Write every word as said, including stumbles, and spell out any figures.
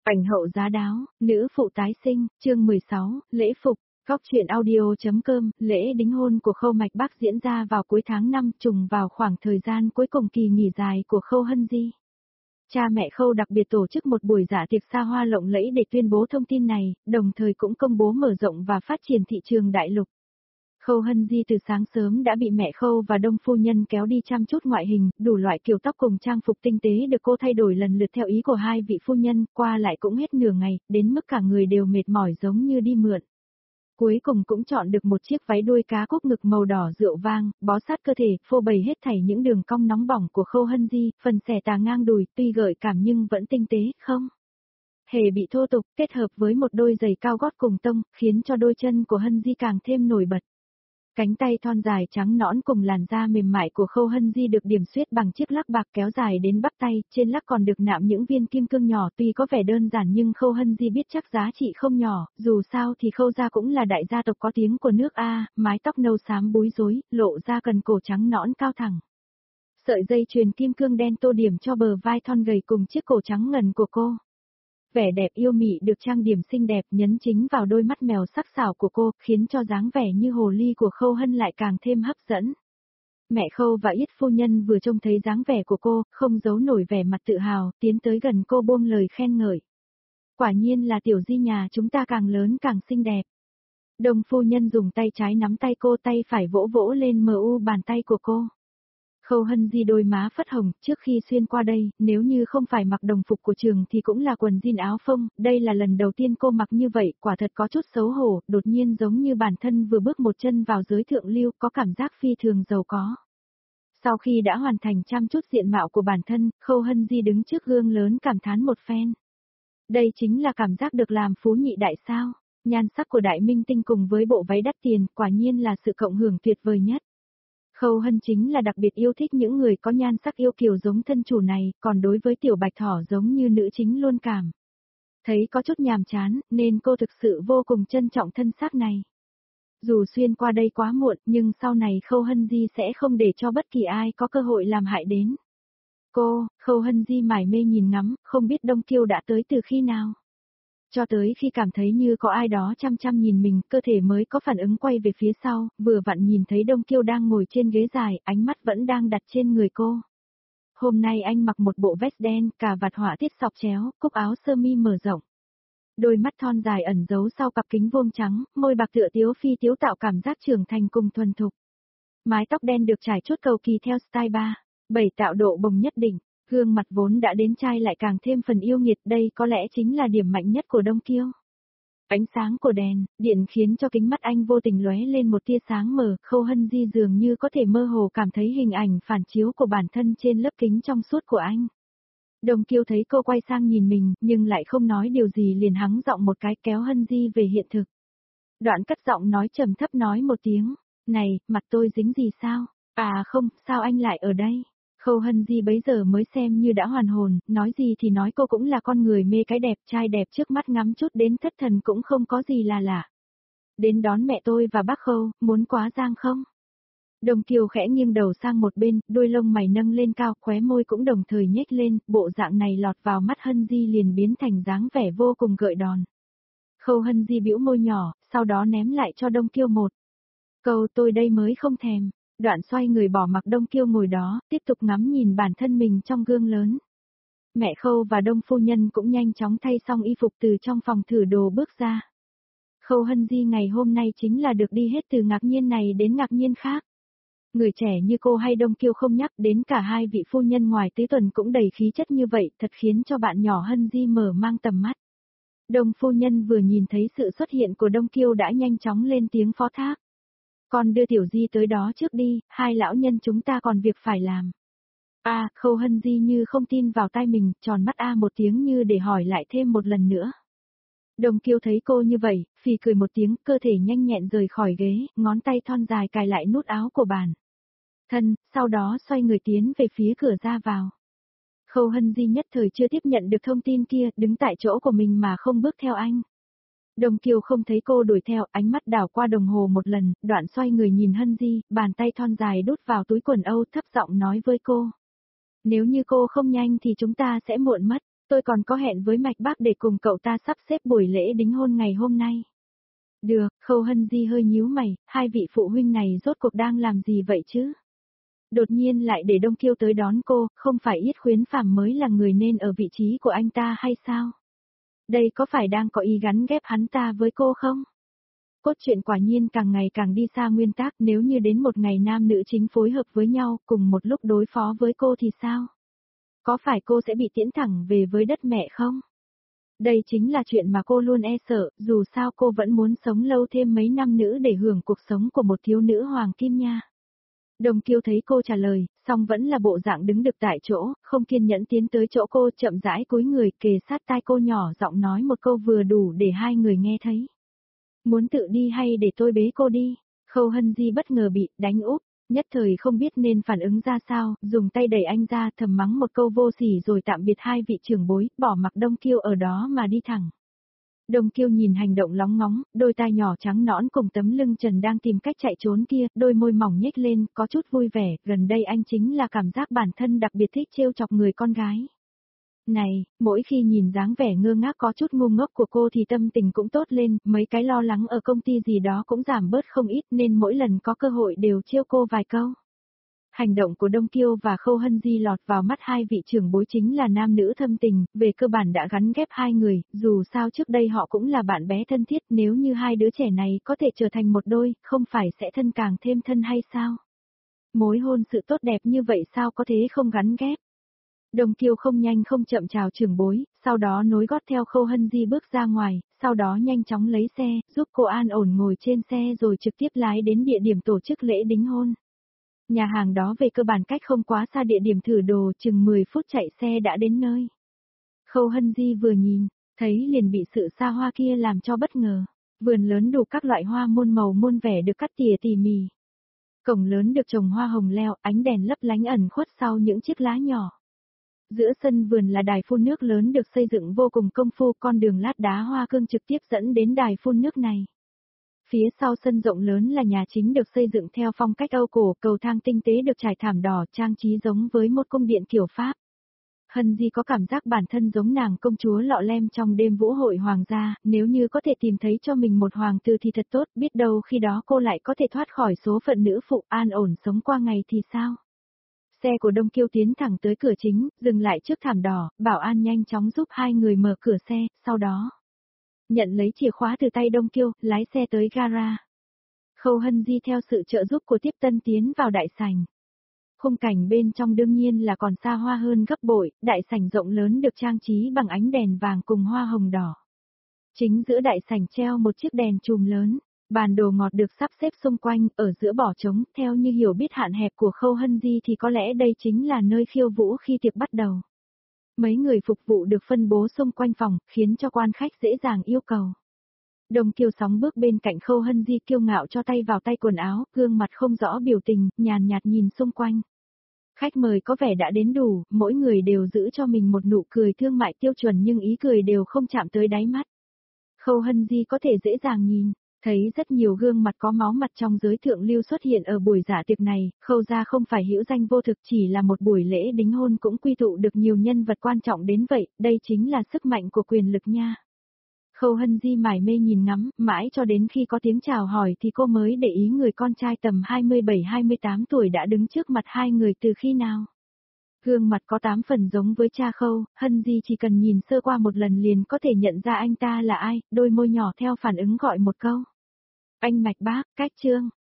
Ảnh hậu giá đáo, nữ phụ tái sinh, chương mười sáu, lễ phục. Góc truyện audio.com, lễ đính hôn của Khâu Mạch Bắc diễn ra vào cuối tháng năm, trùng vào khoảng thời gian cuối cùng kỳ nghỉ dài của Khâu Hân Di. Cha mẹ Khâu đặc biệt tổ chức một buổi dạ tiệc xa hoa lộng lẫy để tuyên bố thông tin này, đồng thời cũng công bố mở rộng và phát triển thị trường đại lục. Khâu Hân Di từ sáng sớm đã bị mẹ Khâu và Đông phu nhân kéo đi chăm chút ngoại hình, đủ loại kiểu tóc cùng trang phục tinh tế được cô thay đổi lần lượt theo ý của hai vị phu nhân, qua lại cũng hết nửa ngày, đến mức cả người đều mệt mỏi giống như đi mượn. Cuối cùng cũng chọn được một chiếc váy đuôi cá cúc ngực màu đỏ rượu vang, bó sát cơ thể, phô bày hết thảy những đường cong nóng bỏng của Khâu Hân Di, phần xẻ tà ngang đùi, tuy gợi cảm nhưng vẫn tinh tế, không hề bị thô tục, kết hợp với một đôi giày cao gót cùng tông, khiến cho đôi chân của Hân Di càng thêm nổi bật. Cánh tay thon dài trắng nõn cùng làn da mềm mại của Khâu Hân Di được điểm xuyết bằng chiếc lắc bạc kéo dài đến bắp tay, trên lắc còn được nạm những viên kim cương nhỏ, tuy có vẻ đơn giản nhưng Khâu Hân Di biết chắc giá trị không nhỏ, dù sao thì Khâu gia cũng là đại gia tộc có tiếng của nước A, mái tóc nâu xám búi rối, lộ ra cần cổ trắng nõn cao thẳng. Sợi dây chuyền kim cương đen tô điểm cho bờ vai thon gầy cùng chiếc cổ trắng ngần của cô. Vẻ đẹp yêu mị được trang điểm xinh đẹp nhấn chính vào đôi mắt mèo sắc sảo của cô, khiến cho dáng vẻ như hồ ly của Khâu Hân lại càng thêm hấp dẫn. Mẹ Khâu và Yết phu nhân vừa trông thấy dáng vẻ của cô, không giấu nổi vẻ mặt tự hào, tiến tới gần cô buông lời khen ngợi. Quả nhiên là tiểu Di nhà chúng ta càng lớn càng xinh đẹp. Đông phu nhân dùng tay trái nắm tay cô, tay phải vỗ vỗ lên mờ u bàn tay của cô. Khâu Hân Di đôi má phất hồng, trước khi xuyên qua đây, nếu như không phải mặc đồng phục của trường thì cũng là quần jean áo phông, đây là lần đầu tiên cô mặc như vậy, quả thật có chút xấu hổ, đột nhiên giống như bản thân vừa bước một chân vào giới thượng lưu, có cảm giác phi thường giàu có. Sau khi đã hoàn thành chăm chút diện mạo của bản thân, Khâu Hân Di đứng trước gương lớn cảm thán một phen. Đây chính là cảm giác được làm phú nhị đại sao, nhan sắc của đại minh tinh cùng với bộ váy đắt tiền, quả nhiên là sự cộng hưởng tuyệt vời nhất. Khâu Hân chính là đặc biệt yêu thích những người có nhan sắc yêu kiều giống thân chủ này, còn đối với tiểu bạch thỏ giống như nữ chính luôn cảm. Thấy có chút nhàm chán, nên cô thực sự vô cùng trân trọng thân xác này. Dù xuyên qua đây quá muộn, nhưng sau này Khâu Hân Di sẽ không để cho bất kỳ ai có cơ hội làm hại đến. Cô, Khâu Hân Di mải mê nhìn ngắm, không biết Đông Kiêu đã tới từ khi nào. Cho tới khi cảm thấy như có ai đó chăm chăm nhìn mình, cơ thể mới có phản ứng quay về phía sau, vừa vặn nhìn thấy Đông Kiêu đang ngồi trên ghế dài, ánh mắt vẫn đang đặt trên người cô. Hôm nay anh mặc một bộ vest đen, cà vạt họa tiết sọc chéo, cúc áo sơ mi mở rộng. Đôi mắt thon dài ẩn giấu sau cặp kính vuông trắng, môi bạc tựa tiếu phi tiếu tạo cảm giác trưởng thành cùng thuần thục. Mái tóc đen được trải chốt cầu kỳ theo style ba, bảy tạo độ bồng nhất định. Gương mặt vốn đã đến trai lại càng thêm phần yêu nghiệt, đây có lẽ chính là điểm mạnh nhất của Đông Kiêu. Ánh sáng của đèn, điện khiến cho kính mắt anh vô tình lóe lên một tia sáng mờ, Khâu Hân Di dường như có thể mơ hồ cảm thấy hình ảnh phản chiếu của bản thân trên lớp kính trong suốt của anh. Đông Kiêu thấy cô quay sang nhìn mình, nhưng lại không nói điều gì liền hắng giọng một cái kéo Hân Di về hiện thực. Đoạn cất giọng nói trầm thấp nói một tiếng, này, mặt tôi dính gì sao? À không, sao anh lại ở đây? Khâu Hân Di bấy giờ mới xem như đã hoàn hồn, nói gì thì nói cô cũng là con người mê cái đẹp, trai đẹp trước mắt ngắm chút đến thất thần cũng không có gì là lạ. Đến đón mẹ tôi và bác Khâu, muốn quá giang không? Đồng Kiều khẽ nghiêng đầu sang một bên, đôi lông mày nâng lên cao, khóe môi cũng đồng thời nhếch lên, bộ dạng này lọt vào mắt Hân Di liền biến thành dáng vẻ vô cùng gợi đòn. Khâu Hân Di bĩu môi nhỏ, sau đó ném lại cho Đông Kiêu một câu tôi đây mới không thèm. Đoạn xoay người bỏ mặc Đông Kiêu ngồi đó, tiếp tục ngắm nhìn bản thân mình trong gương lớn. Mẹ Khâu và Đông phu nhân cũng nhanh chóng thay xong y phục từ trong phòng thử đồ bước ra. Khâu Hân Di ngày hôm nay chính là được đi hết từ ngạc nhiên này đến ngạc nhiên khác. Người trẻ như cô hay Đông Kiêu không nhắc đến cả hai vị phu nhân ngoài tứ tuần cũng đầy khí chất như vậy, thật khiến cho bạn nhỏ Hân Di mở mang tầm mắt. Đông phu nhân vừa nhìn thấy sự xuất hiện của Đông Kiêu đã nhanh chóng lên tiếng phó thác. Con đưa tiểu Di tới đó trước đi, hai lão nhân chúng ta còn việc phải làm. A, à, Khâu Hân Di như không tin vào tai mình, tròn mắt A một tiếng như để hỏi lại thêm một lần nữa. Đông Kiêu thấy cô như vậy, phì cười một tiếng, cơ thể nhanh nhẹn rời khỏi ghế, ngón tay thon dài cài lại nút áo của bàn thân, sau đó xoay người tiến về phía cửa ra vào. Khâu Hân Di nhất thời chưa tiếp nhận được thông tin kia, đứng tại chỗ của mình mà không bước theo anh. Đông Kiều không thấy cô đuổi theo, ánh mắt đảo qua đồng hồ một lần, đoạn xoay người nhìn Hân Di, bàn tay thon dài đút vào túi quần âu thấp giọng nói với cô. Nếu như cô không nhanh thì chúng ta sẽ muộn mất. Tôi còn có hẹn với Mạch Bác để cùng cậu ta sắp xếp buổi lễ đính hôn ngày hôm nay. Được, Khâu Hân Di hơi nhíu mày, hai vị phụ huynh này rốt cuộc đang làm gì vậy chứ? Đột nhiên lại để Đông Kiêu tới đón cô, không phải Yết Khuyến Phàm mới là người nên ở vị trí của anh ta hay sao? Đây có phải đang có ý gắn ghép hắn ta với cô không? Cốt truyện quả nhiên càng ngày càng đi xa nguyên tắc, nếu như đến một ngày nam nữ chính phối hợp với nhau cùng một lúc đối phó với cô thì sao? Có phải cô sẽ bị tiễn thẳng về với đất mẹ không? Đây chính là chuyện mà cô luôn e sợ, dù sao cô vẫn muốn sống lâu thêm mấy năm nữa để hưởng cuộc sống của một thiếu nữ hoàng kim nha. Đồng Kiêu thấy cô trả lời, song vẫn là bộ dạng đứng được tại chỗ, không kiên nhẫn tiến tới chỗ cô, chậm rãi cúi người kề sát tai cô, nhỏ giọng nói một câu vừa đủ để hai người nghe thấy. Muốn tự đi hay để tôi bế cô đi? Khâu Hân Di bất ngờ bị đánh úp, nhất thời không biết nên phản ứng ra sao, dùng tay đẩy anh ra, thầm mắng một câu vô sỉ rồi tạm biệt hai vị trưởng bối, bỏ mặc Đông Kiêu ở đó mà đi thẳng. Đông Kiêu nhìn hành động lóng ngóng, đôi tai nhỏ trắng nõn cùng tấm lưng trần đang tìm cách chạy trốn kia, đôi môi mỏng nhếch lên, có chút vui vẻ, gần đây anh chính là cảm giác bản thân đặc biệt thích trêu chọc người con gái. Này, mỗi khi nhìn dáng vẻ ngơ ngác có chút ngu ngốc của cô thì tâm tình cũng tốt lên, mấy cái lo lắng ở công ty gì đó cũng giảm bớt không ít nên mỗi lần có cơ hội đều trêu cô vài câu. Hành động của Đông Kiêu và Khâu Hân Di lọt vào mắt hai vị trưởng bối chính là nam nữ thâm tình, về cơ bản đã gắn ghép hai người, dù sao trước đây họ cũng là bạn bé thân thiết, nếu như hai đứa trẻ này có thể trở thành một đôi, không phải sẽ thân càng thêm thân hay sao? Mối hôn sự tốt đẹp như vậy sao có thế không gắn ghép? Đông Kiêu không nhanh không chậm chào trưởng bối, sau đó nối gót theo Khâu Hân Di bước ra ngoài, sau đó nhanh chóng lấy xe, giúp cô an ổn ngồi trên xe rồi trực tiếp lái đến địa điểm tổ chức lễ đính hôn. Nhà hàng đó về cơ bản cách không quá xa địa điểm thử đồ, chừng mười phút chạy xe đã đến nơi. Khâu Hân Di vừa nhìn, thấy liền bị sự xa hoa kia làm cho bất ngờ. Vườn lớn đủ các loại hoa muôn màu muôn vẻ được cắt tỉa tỉ mỉ. Cổng lớn được trồng hoa hồng leo, ánh đèn lấp lánh ẩn khuất sau những chiếc lá nhỏ. Giữa sân vườn là đài phun nước lớn được xây dựng vô cùng công phu, con đường lát đá hoa cương trực tiếp dẫn đến đài phun nước này. Phía sau sân rộng lớn là nhà chính được xây dựng theo phong cách Âu cổ, cầu thang tinh tế được trải thảm đỏ, trang trí giống với một cung điện kiểu Pháp. Hân Di có cảm giác bản thân giống nàng công chúa lọ lem trong đêm vũ hội hoàng gia, nếu như có thể tìm thấy cho mình một hoàng tử thì thật tốt, biết đâu khi đó cô lại có thể thoát khỏi số phận nữ phụ, an ổn sống qua ngày thì sao? Xe của Đông Kiêu tiến thẳng tới cửa chính, dừng lại trước thảm đỏ, bảo an nhanh chóng giúp hai người mở cửa xe, sau đó nhận lấy chìa khóa từ tay Đông Kiêu, lái xe tới gara. Khâu Hân Di theo sự trợ giúp của tiếp tân tiến vào đại sảnh. Khung cảnh bên trong đương nhiên là còn xa hoa hơn gấp bội, đại sảnh rộng lớn được trang trí bằng ánh đèn vàng cùng hoa hồng đỏ. Chính giữa đại sảnh treo một chiếc đèn chùm lớn, bàn đồ ngọt được sắp xếp xung quanh, ở giữa bỏ trống, theo như hiểu biết hạn hẹp của Khâu Hân Di thì có lẽ đây chính là nơi khiêu vũ khi tiệc bắt đầu. Mấy người phục vụ được phân bố xung quanh phòng, khiến cho quan khách dễ dàng yêu cầu. Đông Kiêu sóng bước bên cạnh Khâu Hân Di kiêu ngạo cho tay vào tay quần áo, gương mặt không rõ biểu tình, nhàn nhạt nhìn xung quanh. Khách mời có vẻ đã đến đủ, mỗi người đều giữ cho mình một nụ cười thương mại tiêu chuẩn nhưng ý cười đều không chạm tới đáy mắt. Khâu Hân Di có thể dễ dàng nhìn, thấy rất nhiều gương mặt có máu mặt trong giới thượng lưu xuất hiện ở buổi dạ tiệc này, Khâu gia không phải hữu danh vô thực, chỉ là một buổi lễ đính hôn cũng quy tụ được nhiều nhân vật quan trọng đến vậy, đây chính là sức mạnh của quyền lực nha. Khâu Hân Di mải mê nhìn ngắm, mãi cho đến khi có tiếng chào hỏi thì cô mới để ý người con trai tầm hai mươi bảy hai mươi tám tuổi đã đứng trước mặt hai người từ khi nào. Gương mặt có tám phần giống với cha Khâu, Hân Di chỉ cần nhìn sơ qua một lần liền có thể nhận ra anh ta là ai, đôi môi nhỏ theo phản ứng gọi một câu. Anh Mạch Bác, cách Trương.